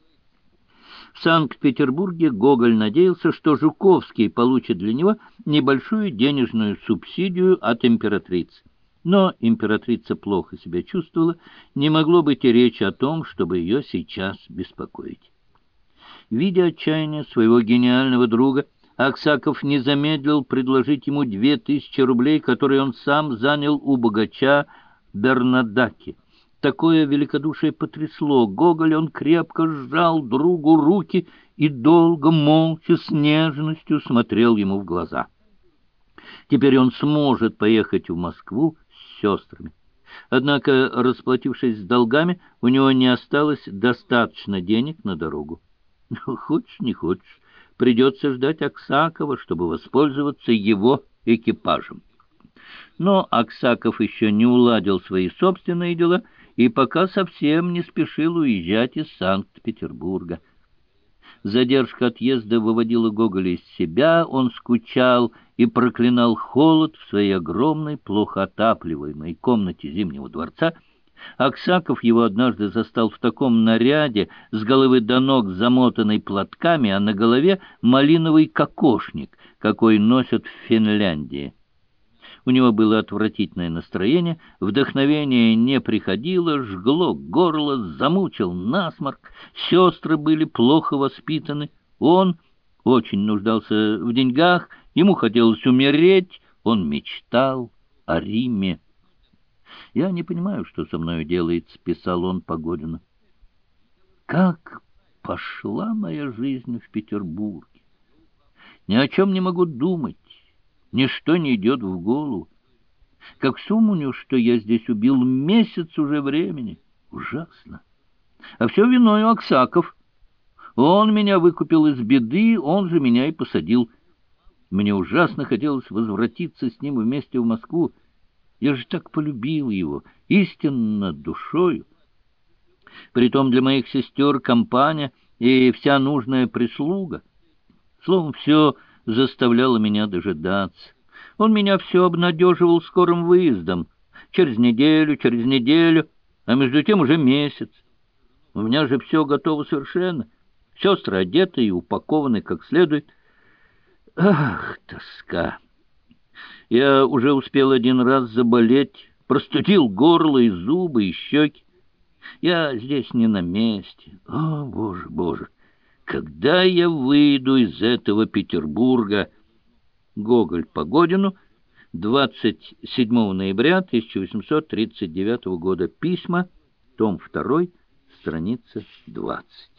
В Санкт-Петербурге Гоголь надеялся, что Жуковский получит для него небольшую денежную субсидию от императрицы. Но императрица плохо себя чувствовала, не могло быть и речи о том, чтобы ее сейчас беспокоить. Видя отчаяние своего гениального друга, Аксаков не замедлил предложить ему две тысячи рублей, которые он сам занял у богача Бернадаки. Такое великодушие потрясло Гоголя, он крепко сжал другу руки и долго, молча, с нежностью смотрел ему в глаза. Теперь он сможет поехать в Москву с сестрами. Однако, расплатившись с долгами, у него не осталось достаточно денег на дорогу. Хочешь, не хочешь, придется ждать Аксакова, чтобы воспользоваться его экипажем. Но Аксаков еще не уладил свои собственные дела и пока совсем не спешил уезжать из Санкт-Петербурга. Задержка отъезда выводила Гоголя из себя, он скучал и проклинал холод в своей огромной, плохо отапливаемой комнате Зимнего дворца. Аксаков его однажды застал в таком наряде, с головы до ног замотанный платками, а на голове малиновый кокошник, какой носят в Финляндии. У него было отвратительное настроение, вдохновение не приходило, жгло горло, замучил насморк, сестры были плохо воспитаны, он очень нуждался в деньгах, ему хотелось умереть, он мечтал о Риме. «Я не понимаю, что со мной делается», — писал он Погодину. «Как пошла моя жизнь в Петербурге! Ни о чем не могу думать. Ничто не идет в голову. Как сумму, что я здесь убил месяц уже времени. Ужасно. А все виною Аксаков. Он меня выкупил из беды, он же меня и посадил. Мне ужасно хотелось возвратиться с ним вместе в Москву. Я же так полюбил его, истинно душою. Притом для моих сестер компания и вся нужная прислуга. Словом, все заставляло меня дожидаться. Он меня все обнадеживал скорым выездом. Через неделю, через неделю, а между тем уже месяц. У меня же все готово совершенно. Сестры одеты и упакованы как следует. Ах, тоска! Я уже успел один раз заболеть, простудил горло и зубы, и щеки. Я здесь не на месте. О, Боже, Боже! Когда я выйду из этого Петербурга? Гоголь Погодину, двадцать седьмого ноября тысяча восемьсот тридцать девятого года. Письма, том второй, страница двадцать.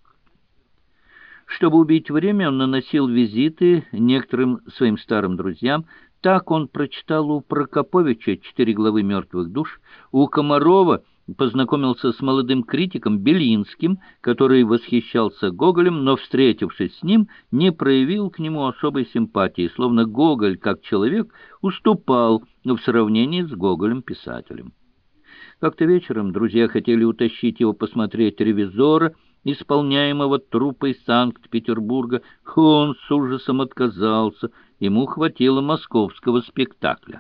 Чтобы убить время, он наносил визиты некоторым своим старым друзьям. Так он прочитал у Прокоповича четыре главы «Мертвых душ», у Комарова познакомился с молодым критиком Белинским, который восхищался Гоголем, но, встретившись с ним, не проявил к нему особой симпатии, словно Гоголь, как человек, уступал в сравнении с Гоголем-писателем. Как-то вечером друзья хотели утащить его посмотреть «Ревизора», исполняемого труппой Санкт-Петербурга. Он с ужасом отказался, ему хватило московского спектакля.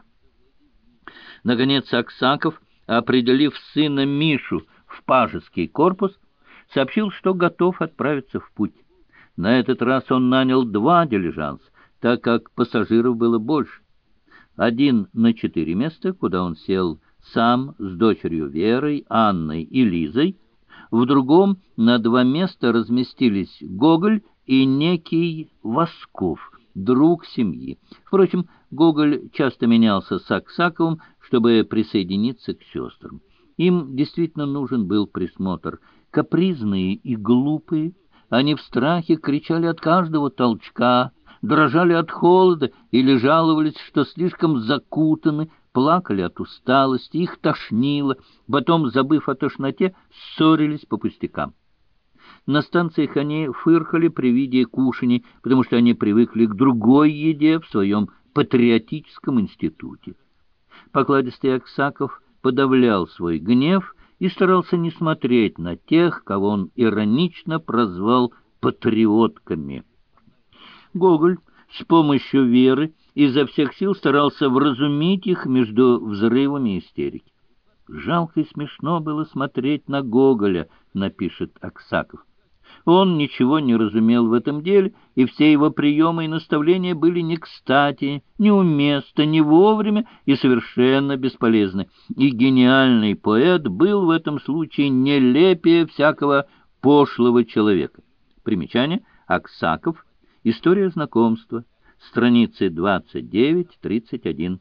Наконец Аксаков, определив сына Мишу в пажеский корпус, сообщил, что готов отправиться в путь. На этот раз он нанял два дилижанса, так как пассажиров было больше. Один на четыре места, куда он сел сам с дочерью Верой, Анной и Лизой. В другом на два места разместились Гоголь и некий Восков, друг семьи. Впрочем, Гоголь часто менялся с Аксаковым, чтобы присоединиться к сестрам. Им действительно нужен был присмотр. Капризные и глупые, они в страхе кричали от каждого толчка, дрожали от холода или жаловались, что слишком закутаны, плакали от усталости, их тошнило, потом, забыв о тошноте, ссорились по пустякам. На станциях они фыркали при виде кушаний, потому что они привыкли к другой еде в своем патриотическом институте. Покладистый Аксаков подавлял свой гнев и старался не смотреть на тех, кого он иронично прозвал патриотками. Гоголь с помощью Веры изо всех сил старался вразумить их между взрывами истерики. «Жалко и смешно было смотреть на Гоголя», — напишет Аксаков. Он ничего не разумел в этом деле, и все его приемы и наставления были не кстати, неуместно, не вовремя и совершенно бесполезны. И гениальный поэт был в этом случае нелепее всякого пошлого человека. Примечание: Аксаков. История знакомства. Страницы двадцать девять тридцать один.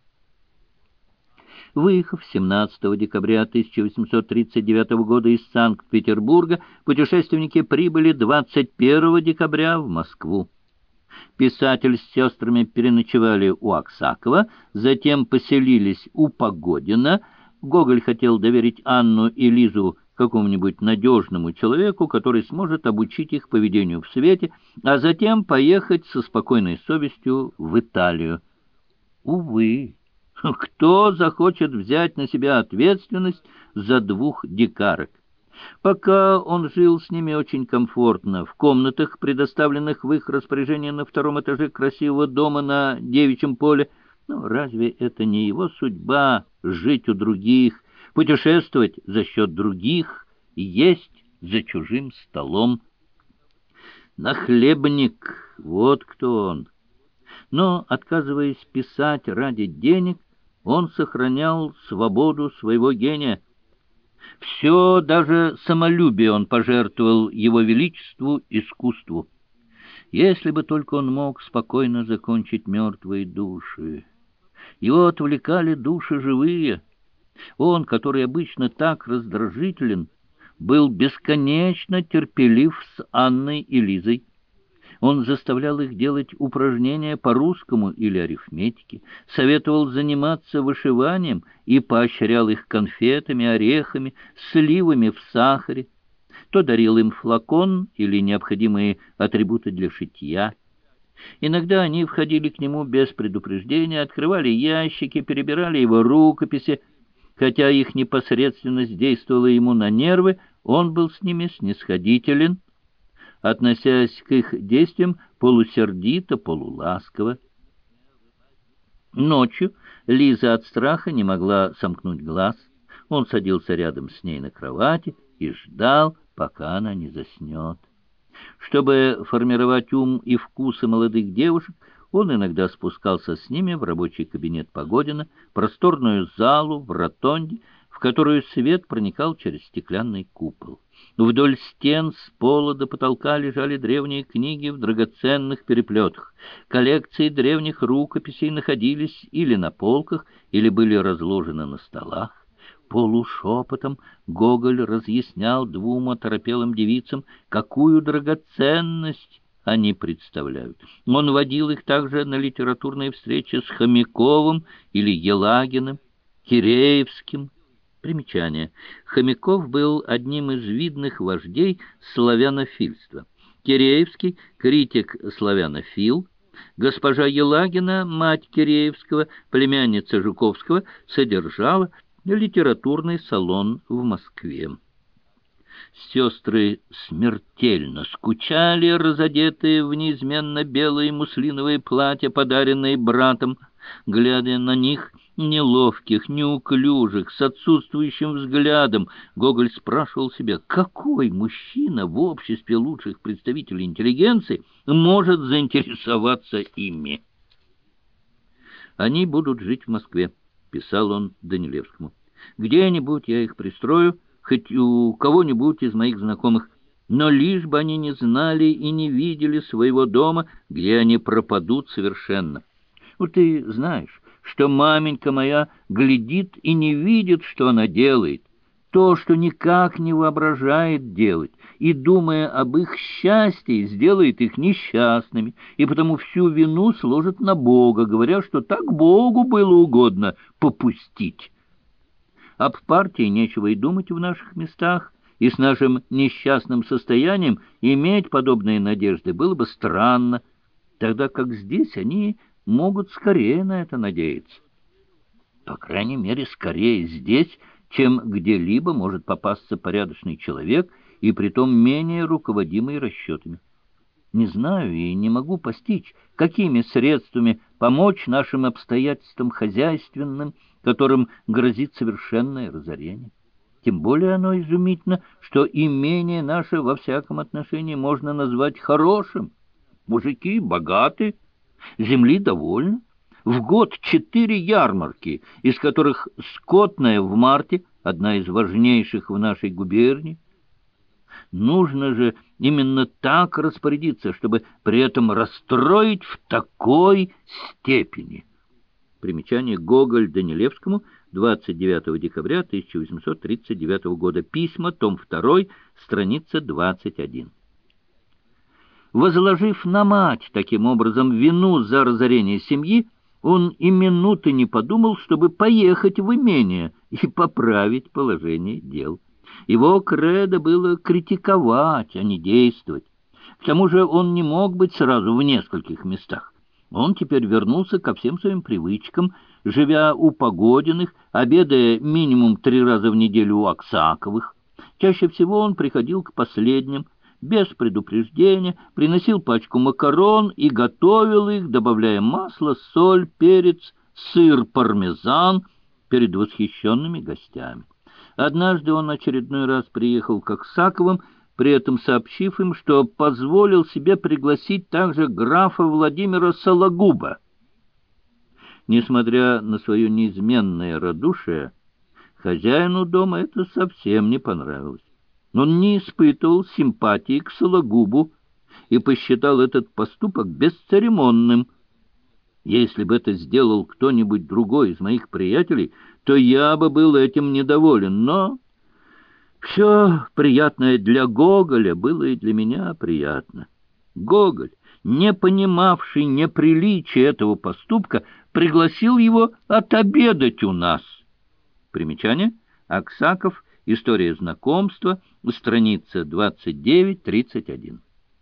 Выехав семнадцатого декабря тысяча восемьсот тридцать девятого года из Санкт-Петербурга, путешественники прибыли двадцать первого декабря в Москву. Писатель с сестрами переночевали у Аксакова, затем поселились у Погодина. Гоголь хотел доверить Анну и Лизу какому-нибудь надежному человеку, который сможет обучить их поведению в свете, а затем поехать со спокойной совестью в Италию. Увы, кто захочет взять на себя ответственность за двух дикарок? Пока он жил с ними очень комфортно, в комнатах, предоставленных в их распоряжение на втором этаже красивого дома на Девичьем поле. Но разве это не его судьба — жить у других, путешествовать за счет других и есть за чужим столом? Нахлебник, вот кто он. Но, отказываясь писать ради денег, он сохранял свободу своего гения. Все, даже самолюбие он пожертвовал его величеству, искусству. Если бы только он мог спокойно закончить «Мертвые души». Его отвлекали души живые. Он, который обычно так раздражителен, был бесконечно терпелив с Анной и Лизой. Он заставлял их делать упражнения по русскому или арифметике, советовал заниматься вышиванием и поощрял их конфетами, орехами, сливами в сахаре. То дарил им флакон или необходимые атрибуты для шитья. Иногда они входили к нему без предупреждения, открывали ящики, перебирали его рукописи. Хотя их непосредственность действовала ему на нервы, он был с ними снисходителен, относясь к их действиям полусердито, полуласково. Ночью Лиза от страха не могла сомкнуть глаз. Он садился рядом с ней на кровати и ждал, пока она не заснет. Чтобы формировать ум и вкусы молодых девушек, он иногда спускался с ними в рабочий кабинет Погодина, просторную залу в ротонде, в которую свет проникал через стеклянный купол. Вдоль стен с пола до потолка лежали древние книги в драгоценных переплетах. Коллекции древних рукописей находились или на полках, или были разложены на столах. Полушепотом Гоголь разъяснял двум оторопелым девицам, какую драгоценность они представляют. Он водил их также на литературные встречи с Хомяковым или Елагиным, Киреевским. Примечание. Хомяков был одним из видных вождей славянофильства. Киреевский — критик славянофил. Госпожа Елагина, мать Киреевского, племянница Жуковского, содержала литературный салон в Москве. Сестры смертельно скучали, разодетые в неизменно белые муслиновые платья, подаренные братом. Глядя на них, неловких, неуклюжих, с отсутствующим взглядом, Гоголь спрашивал себя, какой мужчина в обществе лучших представителей интеллигенции может заинтересоваться ими. «Они будут жить в Москве», — писал он Данилевскому. «Где-нибудь я их пристрою, хоть у кого-нибудь из моих знакомых, но лишь бы они не знали и не видели своего дома, где они пропадут совершенно. Вот ты знаешь, что маменька моя глядит и не видит, что она делает, то, что никак не воображает делать, и, думая об их счастье, сделает их несчастными, и потому всю вину сложит на Бога, говоря, что так Богу было угодно попустить. Об партии нечего и думать в наших местах, и с нашим несчастным состоянием иметь подобные надежды было бы странно, тогда как здесь они могут скорее на это надеяться. По крайней мере, скорее здесь, чем где-либо может попасться порядочный человек, и притом менее руководимый расчетами. Не знаю и не могу постичь, какими средствами помочь нашим обстоятельствам хозяйственным, которым грозит совершенное разорение. Тем более оно изумительно, что имение наше во всяком отношении можно назвать хорошим. Мужики богаты, земли довольно. В год четыре ярмарки, из которых скотная в марте, одна из важнейших в нашей губернии. Нужно же именно так распорядиться, чтобы при этом расстроить в такой степени. Примечание. Гоголь Данилевскому, двадцать девятого декабря тысяча восемьсот тридцать девятого года. Письма, том два, страница двадцать один. Возложив на мать таким образом вину за разорение семьи, он и минуты не подумал, чтобы поехать в имение и поправить положение дел. Его кредо было критиковать, а не действовать. К тому же он не мог быть сразу в нескольких местах. Он теперь вернулся ко всем своим привычкам, живя у Погодиных, обедая минимум три раза в неделю у Аксаковых. Чаще всего он приходил к последним, без предупреждения, приносил пачку макарон и готовил их, добавляя масло, соль, перец, сыр, пармезан перед восхищенными гостями. Однажды он очередной раз приехал к Аксаковым, при этом сообщив им, что позволил себе пригласить также графа Владимира Сологуба. Несмотря на свое неизменное радушие, хозяину дома это совсем не понравилось. Он не испытывал симпатии к Сологубу и посчитал этот поступок бесцеремонным. Если бы это сделал кто-нибудь другой из моих приятелей, то я бы был этим недоволен, но все приятное для Гоголя было и для меня приятно. Гоголь, не понимавший неприличия этого поступка, пригласил его отобедать у нас. Примечание. Аксаков. История знакомства. Страница двадцать девять тридцать один.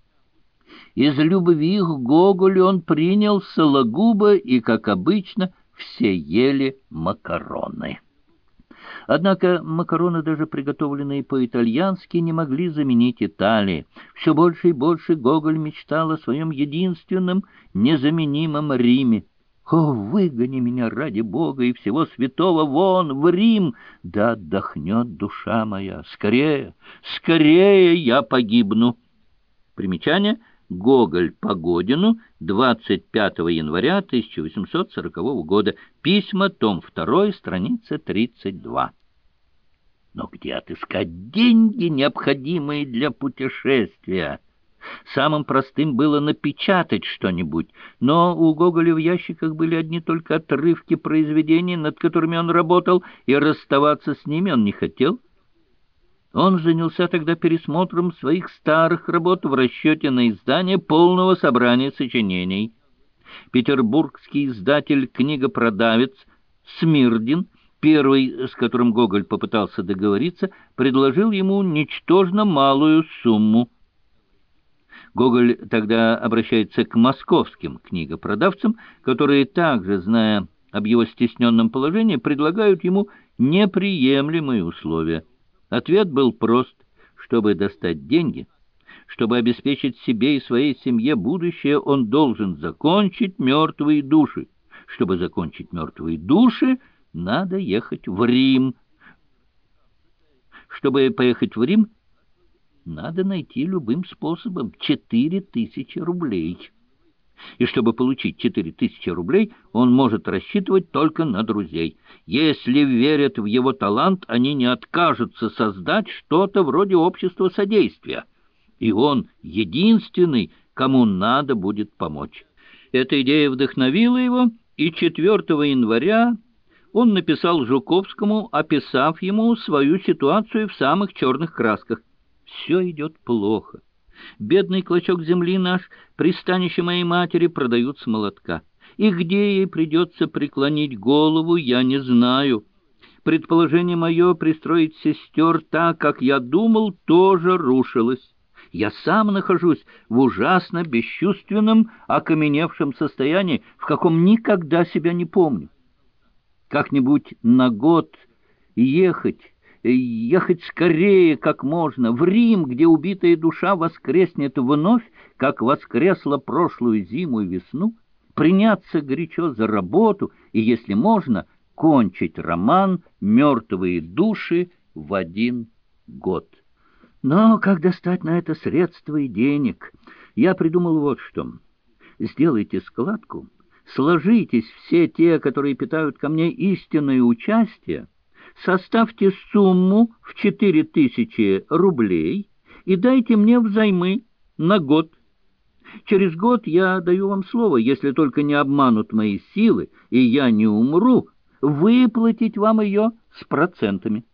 Из любви к Гоголю он принял Сологуба, и, как обычно, все ели макароны. Однако макароны, даже приготовленные по-итальянски, не могли заменить Италии. Все больше и больше Гоголь мечтал о своем единственном, незаменимом Риме. О, выгони меня ради Бога и всего святого вон, в Рим! Да отдохнет душа моя! Скорее, скорее я погибну!» Примечание. Гоголь Погодину, двадцать пятого января тысяча восемьсот сорокового года. Письма, том два, страница тридцать два. Но где отыскать деньги, необходимые для путешествия? Самым простым было напечатать что-нибудь, но у Гоголя в ящиках были одни только отрывки произведений, над которыми он работал, и расставаться с ними он не хотел. Он занялся тогда пересмотром своих старых работ в расчете на издание полного собрания сочинений. Петербургский издатель-книгопродавец Смирдин, первый, с которым Гоголь попытался договориться, предложил ему ничтожно малую сумму. Гоголь тогда обращается к московским книгопродавцам, которые также, зная об его стесненном положении, предлагают ему неприемлемые условия. Ответ был прост. Чтобы достать деньги, чтобы обеспечить себе и своей семье будущее, он должен закончить «Мертвые души». Чтобы закончить «Мертвые души», надо ехать в Рим. Чтобы поехать в Рим, надо найти любым способом четыре тысячи рублей. И чтобы получить четыре тысячи рублей, он может рассчитывать только на друзей. Если верят в его талант, они не откажутся создать что-то вроде общества содействия. И он единственный, кому надо будет помочь. Эта идея вдохновила его, и четвёртого января он написал Жуковскому, описав ему свою ситуацию в самых черных красках. «Все идет плохо. Бедный клочок земли наш, пристанище моей матери, продают с молотка. И где ей придется преклонить голову, я не знаю. Предположение мое пристроить сестер так, как я думал, тоже рушилось. Я сам нахожусь в ужасно бесчувственном, окаменевшем состоянии, в каком никогда себя не помню. Как-нибудь на год ехать, ехать скорее, как можно, в Рим, где убитая душа воскреснет вновь, как воскресла прошлую зиму и весну, приняться горячо за работу и, если можно, кончить роман «Мертвые души» в один год. Но как достать на это средства и денег? Я придумал вот что. Сделайте складку, сложитесь все те, которые питают ко мне истинное участие, составьте сумму в четыре тысячи рублей и дайте мне взаймы на год. Через год я даю вам слово, если только не обманут мои силы, и я не умру, выплатить вам ее с процентами.